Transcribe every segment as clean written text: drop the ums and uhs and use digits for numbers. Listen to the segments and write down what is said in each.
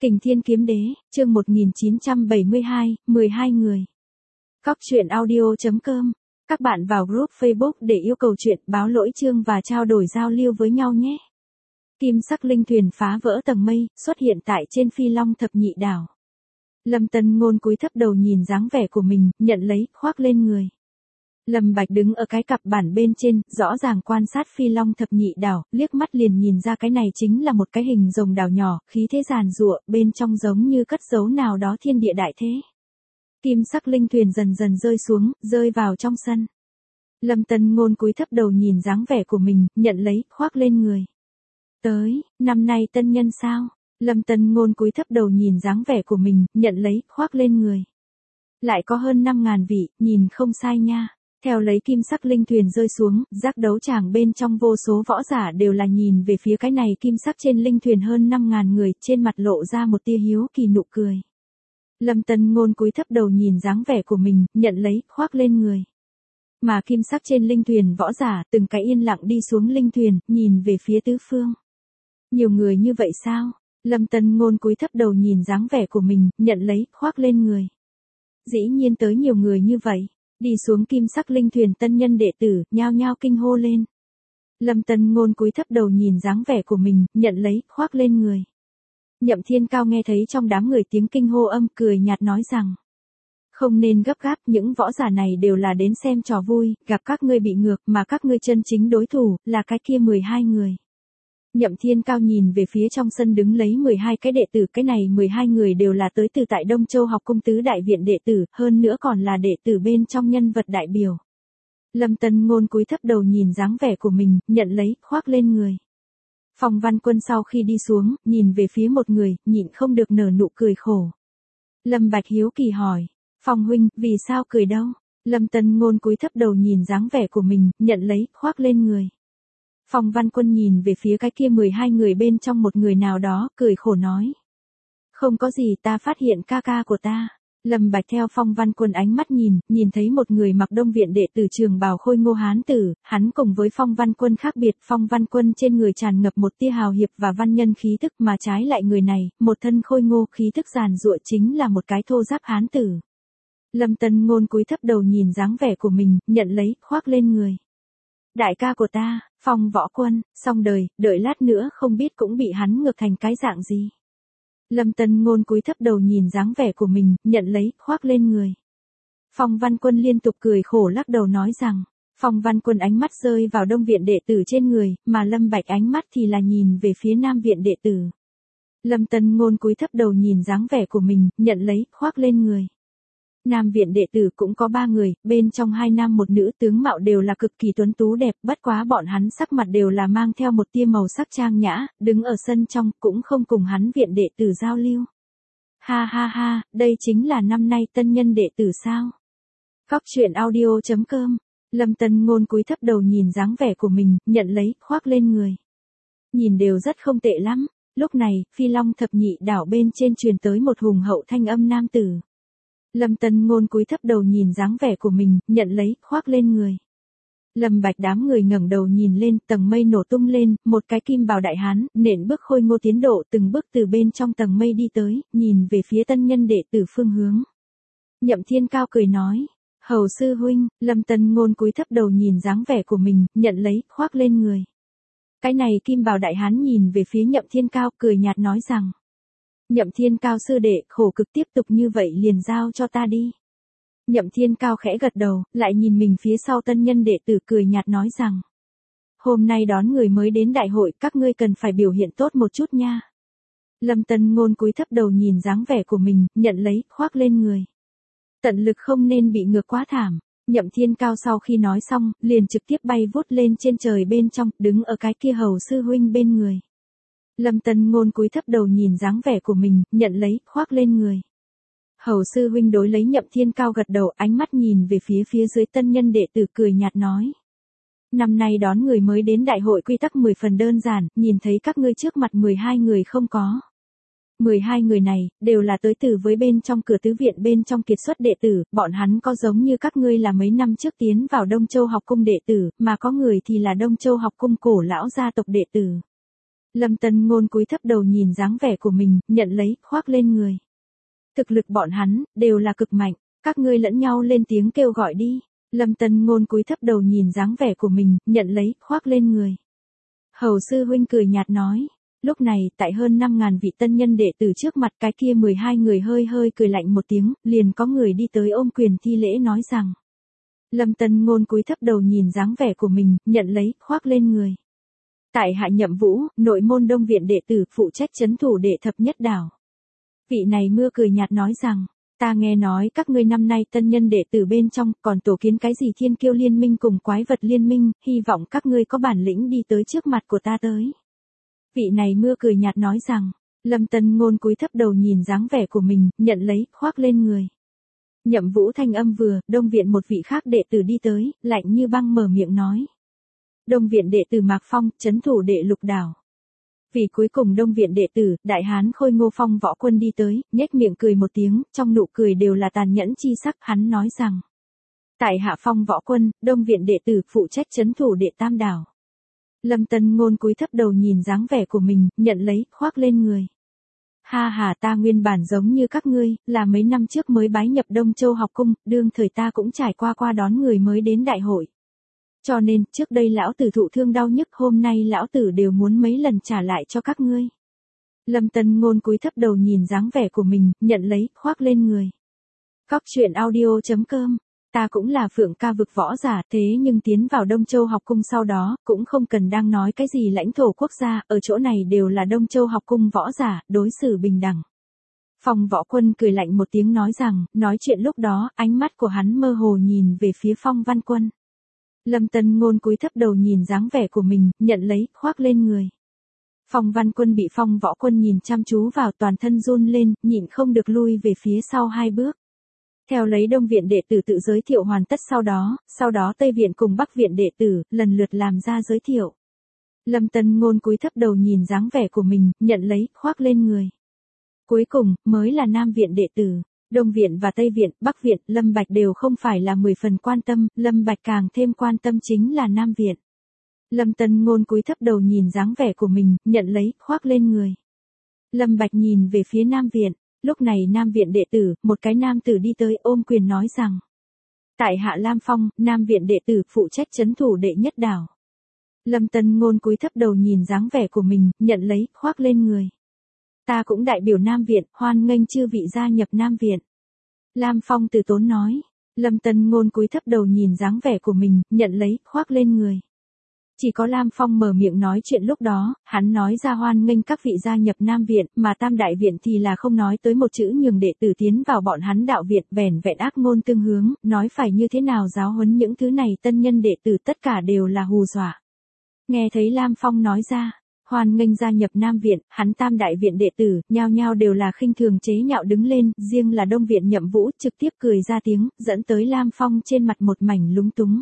Kình Thiên Kiếm Đế, chương 1972, 12 người. Cóc truyện audio.com. Các bạn vào group Facebook để yêu cầu chuyện, báo lỗi chương và trao đổi giao lưu với nhau nhé. Kim sắc linh thuyền phá vỡ tầng mây, xuất hiện tại trên Phi Long thập nhị đảo. Lâm Tân Ngôn cúi thấp đầu nhìn dáng vẻ của mình, nhận lấy, khoác lên người. Lâm Bạch đứng ở cái cặp bản bên trên, rõ ràng quan sát Phi Long thập nhị đảo, liếc mắt liền nhìn ra cái này chính là một cái hình rồng đảo nhỏ, khí thế giàn giụa, bên trong giống như cất giấu nào đó thiên địa đại thế. Kim sắc linh thuyền dần dần rơi xuống, rơi vào trong sân. Lâm Tân Ngôn cúi thấp đầu nhìn dáng vẻ của mình, nhận lấy, khoác lên người. Tới, năm nay tân nhân sao? Lâm Tân Ngôn cúi thấp đầu nhìn dáng vẻ của mình, nhận lấy, khoác lên người. Lại có hơn 5.000 vị, nhìn không sai nha. Theo lấy kim sắc linh thuyền rơi xuống, giác đấu tràng bên trong vô số võ giả đều là nhìn về phía cái này kim sắc trên linh thuyền hơn 5.000 người, trên mặt lộ ra một tia hiếu kỳ nụ cười. Lâm Tân Ngôn cúi thấp đầu nhìn dáng vẻ của mình, nhận lấy, khoác lên người. Mà kim sắc trên linh thuyền võ giả, từng cái yên lặng đi xuống linh thuyền, nhìn về phía tứ phương. Nhiều người như vậy sao? Lâm Tân Ngôn cúi thấp đầu nhìn dáng vẻ của mình, nhận lấy, khoác lên người. Dĩ nhiên tới nhiều người như vậy. Đi xuống kim sắc linh thuyền tân nhân đệ tử, nhao nhao kinh hô lên. Lâm Tân Ngôn cúi thấp đầu nhìn dáng vẻ của mình, nhận lấy, khoác lên người. Nhậm Thiên Cao nghe thấy trong đám người tiếng kinh hô âm, cười nhạt nói rằng. Không nên gấp gáp, những võ giả này đều là đến xem trò vui, gặp các ngươi bị ngược mà các ngươi chân chính đối thủ, là cái kia 12 người. Nhậm Thiên Cao nhìn về phía trong sân đứng lấy 12 cái đệ tử, cái này 12 người đều là tới từ tại Đông Châu học cung tứ đại viện đệ tử, hơn nữa còn là đệ tử bên trong nhân vật đại biểu. Lâm Tân Ngôn cúi thấp đầu nhìn dáng vẻ của mình, nhận lấy, khoác lên người. Phong Văn Quân sau khi đi xuống, nhìn về phía một người, nhịn không được nở nụ cười khổ. Lâm Bạch hiếu kỳ hỏi, Phong huynh, vì sao cười đâu? Lâm Tân Ngôn cúi thấp đầu nhìn dáng vẻ của mình, nhận lấy, khoác lên người. Phong Văn Quân nhìn về phía cái kia 12 người bên trong một người nào đó, cười khổ nói. Không có gì, ta phát hiện ca ca của ta. Lâm Bạch theo Phong Văn Quân ánh mắt nhìn thấy một người mặc đông viện đệ tử trường bào khôi ngô hán tử, hắn cùng với Phong Văn Quân khác biệt, Phong Văn Quân trên người tràn ngập một tia hào hiệp và văn nhân khí thức mà trái lại người này, một thân khôi ngô khí thức giàn giụa chính là một cái thô giáp hán tử. Lâm Tân Ngôn cúi thấp đầu nhìn dáng vẻ của mình, nhận lấy, khoác lên người. Đại ca của ta, Phong Võ Quân, xong đời, đợi lát nữa không biết cũng bị hắn ngược thành cái dạng gì. Lâm Tân Ngôn cúi thấp đầu nhìn dáng vẻ của mình, nhận lấy, khoác lên người. Phong Văn Quân liên tục cười khổ lắc đầu nói rằng, Phong Văn Quân ánh mắt rơi vào đông viện đệ tử trên người, mà Lâm Bạch ánh mắt thì là nhìn về phía nam viện đệ tử. Lâm Tân Ngôn cúi thấp đầu nhìn dáng vẻ của mình, nhận lấy, khoác lên người. Nam viện đệ tử cũng có 3 người, bên trong 2 nam một nữ, tướng mạo đều là cực kỳ tuấn tú đẹp, bất quá bọn hắn sắc mặt đều là mang theo một tia màu sắc trang nhã, đứng ở sân trong, cũng không cùng hắn viện đệ tử giao lưu. Ha ha ha, đây chính là năm nay tân nhân đệ tử sao? Cóc truyện audio.com. Lâm Tân Ngôn cúi thấp đầu nhìn dáng vẻ của mình, nhận lấy, khoác lên người. Nhìn đều rất không tệ lắm. Lúc này, Phi Long thập nhị đảo bên trên truyền tới một hùng hậu thanh âm nam tử. Lâm Tân Ngôn cúi thấp đầu nhìn dáng vẻ của mình, nhận lấy, khoác lên người. Lâm Bạch đám người ngẩng đầu nhìn lên, tầng mây nổ tung lên, một cái kim bào đại hán, nện bước khôi ngô tiến độ từng bước từ bên trong tầng mây đi tới, nhìn về phía tân nhân đệ tử phương hướng. Nhậm Thiên Cao cười nói, hầu sư huynh. Lâm Tân Ngôn cúi thấp đầu nhìn dáng vẻ của mình, nhận lấy, khoác lên người. Cái này kim bào đại hán nhìn về phía Nhậm Thiên Cao, cười nhạt nói rằng. Nhậm Thiên Cao sư đệ, khổ cực tiếp tục như vậy liền giao cho ta đi. Nhậm Thiên Cao khẽ gật đầu, lại nhìn mình phía sau tân nhân đệ tử cười nhạt nói rằng. Hôm nay đón người mới đến đại hội, các ngươi cần phải biểu hiện tốt một chút nha. Lâm Tân Ngôn cúi thấp đầu nhìn dáng vẻ của mình, nhận lấy, khoác lên người. Tận lực không nên bị ngược quá thảm. Nhậm Thiên Cao sau khi nói xong, liền trực tiếp bay vút lên trên trời bên trong, đứng ở cái kia hầu sư huynh bên người. Lâm Tân Ngôn cúi thấp đầu nhìn dáng vẻ của mình, nhận lấy, khoác lên người. Hầu sư huynh đối lấy Nhậm Thiên Cao gật đầu, ánh mắt nhìn về phía dưới tân nhân đệ tử cười nhạt nói. Năm nay đón người mới đến đại hội quy tắc 10 phần đơn giản, nhìn thấy các ngươi trước mặt 12 người không có. 12 người này, đều là tới từ với bên trong cửa tứ viện bên trong kiệt xuất đệ tử, bọn hắn có giống như các ngươi là mấy năm trước tiến vào Đông Châu học cung đệ tử, mà có người thì là Đông Châu học cung cổ lão gia tộc đệ tử. Lâm Tân Ngôn cúi thấp đầu nhìn dáng vẻ của mình, nhận lấy, khoác lên người. Thực lực bọn hắn, đều là cực mạnh, các ngươi lẫn nhau lên tiếng kêu gọi đi. Lâm Tân Ngôn cúi thấp đầu nhìn dáng vẻ của mình, nhận lấy, khoác lên người. Hầu sư huynh cười nhạt nói. Lúc này, tại hơn 5.000 vị tân nhân đệ tử trước mặt cái kia 12 người hơi hơi cười lạnh một tiếng, liền có người đi tới ôm quyền thi lễ nói rằng. Lâm Tân Ngôn cúi thấp đầu nhìn dáng vẻ của mình, nhận lấy, khoác lên người. Tại hạ Nhậm Vũ, nội môn Đông viện đệ tử phụ trách trấn thủ đệ thập nhất đảo. Vị này mưa cười nhạt nói rằng, ta nghe nói các ngươi năm nay tân nhân đệ tử bên trong còn tổ kiến cái gì thiên kiêu liên minh cùng quái vật liên minh, hy vọng các ngươi có bản lĩnh đi tới trước mặt của ta tới. Vị này mưa cười nhạt nói rằng, Lâm Tân Ngôn cúi thấp đầu nhìn dáng vẻ của mình, nhận lấy, khoác lên người. Nhậm Vũ thanh âm vừa, Đông viện một vị khác đệ tử đi tới, lạnh như băng mở miệng nói. Đông viện đệ tử Mạc Phong, trấn thủ đệ lục đảo. Vì cuối cùng Đông viện đệ tử, đại hán Khôi Ngô Phong Võ Quân đi tới, nhếch miệng cười một tiếng, trong nụ cười đều là tàn nhẫn chi sắc, hắn nói rằng. Tại hạ Phong Võ Quân, Đông viện đệ tử phụ trách trấn thủ đệ tam đảo. Lâm Tân Ngôn cúi thấp đầu nhìn dáng vẻ của mình, nhận lấy, khoác lên người. Ha ha, ta nguyên bản giống như các ngươi, là mấy năm trước mới bái nhập Đông Châu học cung, đương thời ta cũng trải qua đón người mới đến đại hội. Cho nên, trước đây lão tử thụ thương đau nhức, hôm nay lão tử đều muốn mấy lần trả lại cho các ngươi. Lâm Tân Ngôn cúi thấp đầu nhìn dáng vẻ của mình, nhận lấy, khoác lên người. Cóc truyện audio.com. Ta cũng là Phượng Ca vực võ giả, thế nhưng tiến vào Đông Châu học cung sau đó, cũng không cần đang nói cái gì lãnh thổ quốc gia, ở chỗ này đều là Đông Châu học cung võ giả, đối xử bình đẳng. Phong Võ Quân cười lạnh một tiếng nói rằng, nói chuyện lúc đó, ánh mắt của hắn mơ hồ nhìn về phía Phong Văn Quân. Lâm Tân Ngôn cúi thấp đầu nhìn dáng vẻ của mình, nhận lấy, khoác lên người. Phong Văn Quân bị Phong Võ Quân nhìn chăm chú vào, toàn thân run lên, nhịn không được lui về phía sau 2 bước. Theo lấy Đông viện đệ tử tự giới thiệu hoàn tất sau đó Tây viện cùng Bắc viện đệ tử, lần lượt làm ra giới thiệu. Lâm Tân Ngôn cúi thấp đầu nhìn dáng vẻ của mình, nhận lấy, khoác lên người. Cuối cùng, mới là Nam viện đệ tử. Đông viện và Tây viện, Bắc viện, Lâm Bạch đều không phải là 10 phần quan tâm, Lâm Bạch càng thêm quan tâm chính là Nam viện. Lâm Tân Ngôn cúi thấp đầu nhìn dáng vẻ của mình, nhận lấy, khoác lên người. Lâm Bạch nhìn về phía Nam viện. Lúc này Nam viện đệ tử, một cái nam tử đi tới ôm quyền nói rằng. Tại hạ Lam Phong, Nam viện đệ tử phụ trách trấn thủ đệ nhất đảo. Lâm Tân Ngôn cúi thấp đầu nhìn dáng vẻ của mình, nhận lấy, khoác lên người. Ta cũng đại biểu Nam viện, hoan nghênh chư vị gia nhập Nam viện. Lam Phong từ tốn nói. Lâm Tân Ngôn cúi thấp đầu nhìn dáng vẻ của mình, nhận lấy, khoác lên người. Chỉ có Lam Phong mở miệng nói chuyện lúc đó, hắn nói ra hoan nghênh các vị gia nhập Nam viện, mà Tam đại viện thì là không nói tới một chữ nhường đệ tử tiến vào bọn hắn đạo viện, vẻn vẹn ác ngôn tương hướng, nói phải như thế nào giáo huấn những thứ này tân nhân đệ tử tất cả đều là hù dọa. Nghe thấy Lam Phong nói ra, hoan nghênh gia nhập Nam viện, hắn Tam đại viện đệ tử, nhao nhao đều là khinh thường chế nhạo đứng lên, riêng là Đông viện Nhậm Vũ trực tiếp cười ra tiếng, dẫn tới Lam Phong trên mặt một mảnh lúng túng.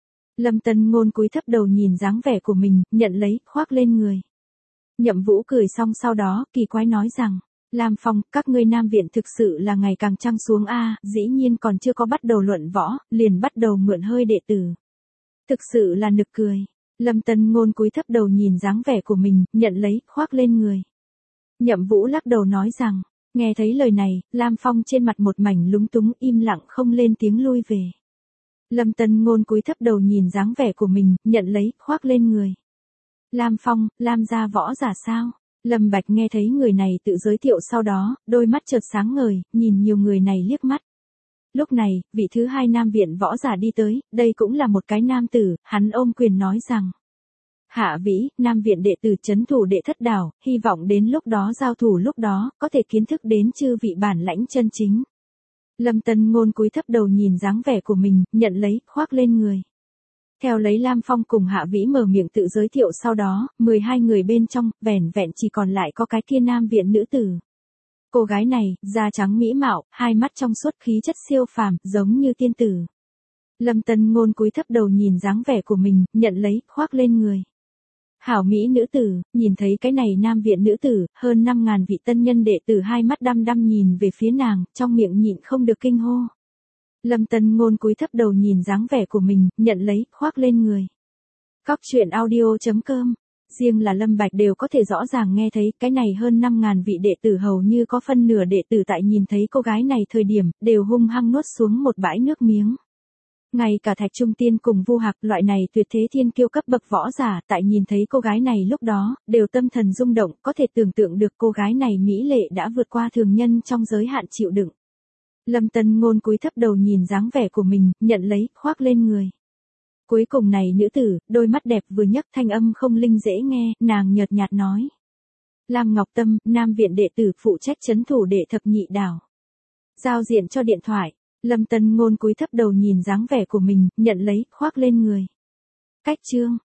Lâm Tân Ngôn cúi thấp đầu nhìn dáng vẻ của mình, nhận lấy, khoác lên người. Nhậm Vũ cười xong sau đó, kỳ quái nói rằng, Lam Phong, các ngươi Nam viện thực sự là ngày càng trăng xuống a, dĩ nhiên còn chưa có bắt đầu luận võ, liền bắt đầu mượn hơi đệ tử. Thực sự là nực cười. Lâm Tân Ngôn cúi thấp đầu nhìn dáng vẻ của mình, nhận lấy, khoác lên người. Nhậm Vũ lắc đầu nói rằng, nghe thấy lời này, Lam Phong trên mặt một mảnh lúng túng, im lặng không lên tiếng lui về. Lâm Tân Ngôn cúi thấp đầu nhìn dáng vẻ của mình, nhận lấy, khoác lên người. Lam Phong, Lam gia võ giả sao? Lâm Bạch nghe thấy người này tự giới thiệu sau đó, đôi mắt chợt sáng ngời, nhìn nhiều người này liếc mắt. Lúc này, vị thứ 2 Nam viện võ giả đi tới, đây cũng là một cái nam tử, hắn ôm quyền nói rằng. Hạ Vĩ, Nam viện đệ tử trấn thủ đệ thất đảo, hy vọng đến lúc đó giao thủ lúc đó, có thể kiến thức đến chư vị bản lãnh chân chính. Lâm Tân Ngôn cúi thấp đầu nhìn dáng vẻ của mình, nhận lấy, khoác lên người. Theo lấy Lam Phong cùng Hạ Vĩ mở miệng tự giới thiệu sau đó, 12 người bên trong, vẻn vẹn chỉ còn lại có cái kia Nam viện nữ tử. Cô gái này, da trắng mỹ mạo, hai mắt trong suốt khí chất siêu phàm, giống như tiên tử. Lâm Tân Ngôn cúi thấp đầu nhìn dáng vẻ của mình, nhận lấy, khoác lên người. Hảo mỹ nữ tử, nhìn thấy cái này Nam viện nữ tử, hơn 5.000 vị tân nhân đệ tử hai mắt đăm đăm nhìn về phía nàng, trong miệng nhịn không được kinh hô. Lâm Tân Ngôn cúi thấp đầu nhìn dáng vẻ của mình, nhận lấy, khoác lên người. Cóc truyện audio.com Riêng là Lâm Bạch đều có thể rõ ràng nghe thấy, cái này hơn 5.000 vị đệ tử hầu như có phân nửa đệ tử tại nhìn thấy cô gái này thời điểm, đều hung hăng nuốt xuống một bãi nước miếng. Ngay cả Thạch Trung Tiên cùng Vu Hạc loại này tuyệt thế thiên kiêu cấp bậc võ giả, tại nhìn thấy cô gái này lúc đó, đều tâm thần rung động, có thể tưởng tượng được cô gái này mỹ lệ đã vượt qua thường nhân trong giới hạn chịu đựng. Lâm Tân Ngôn cúi thấp đầu nhìn dáng vẻ của mình, nhận lấy, khoác lên người. Cuối cùng này nữ tử, đôi mắt đẹp vừa nhấc, thanh âm không linh dễ nghe, nàng nhợt nhạt nói. Lam Ngọc Tâm, Nam viện đệ tử phụ trách trấn thủ đệ thập nhị đảo. Giao diện cho điện thoại. Lâm Tân Ngôn cúi thấp đầu nhìn dáng vẻ của mình, nhận lấy, khoác lên người. Cách chương.